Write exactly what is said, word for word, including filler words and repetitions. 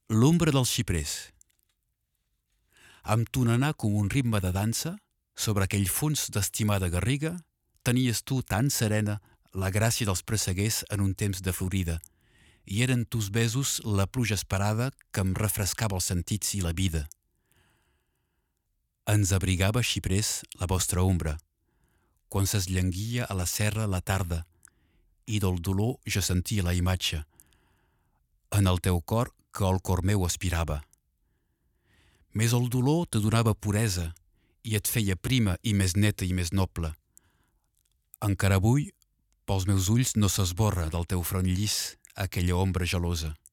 L'ombra dels xiprers. Amb ton anar com un ritme de dansa, sobre aquell fons d'estimada garriga, tenies tu tan serena la gràcia dels presseguers en un temps de florida, i eren tus besos la pluja esperada que em refrescava els sentits i la vida. Ens abrigava, xiprers, la vostra ombra, quan s'esllenguia a la serra la tarda, i del dolor jo sentia la imatge, en el teu cor que el cor meu aspirava. Més el dolor te donava puresa i et feia prima i més neta i més noble. Encara avui, pels meus ulls no s'esborra del teu front llis aquella ombra gelosa.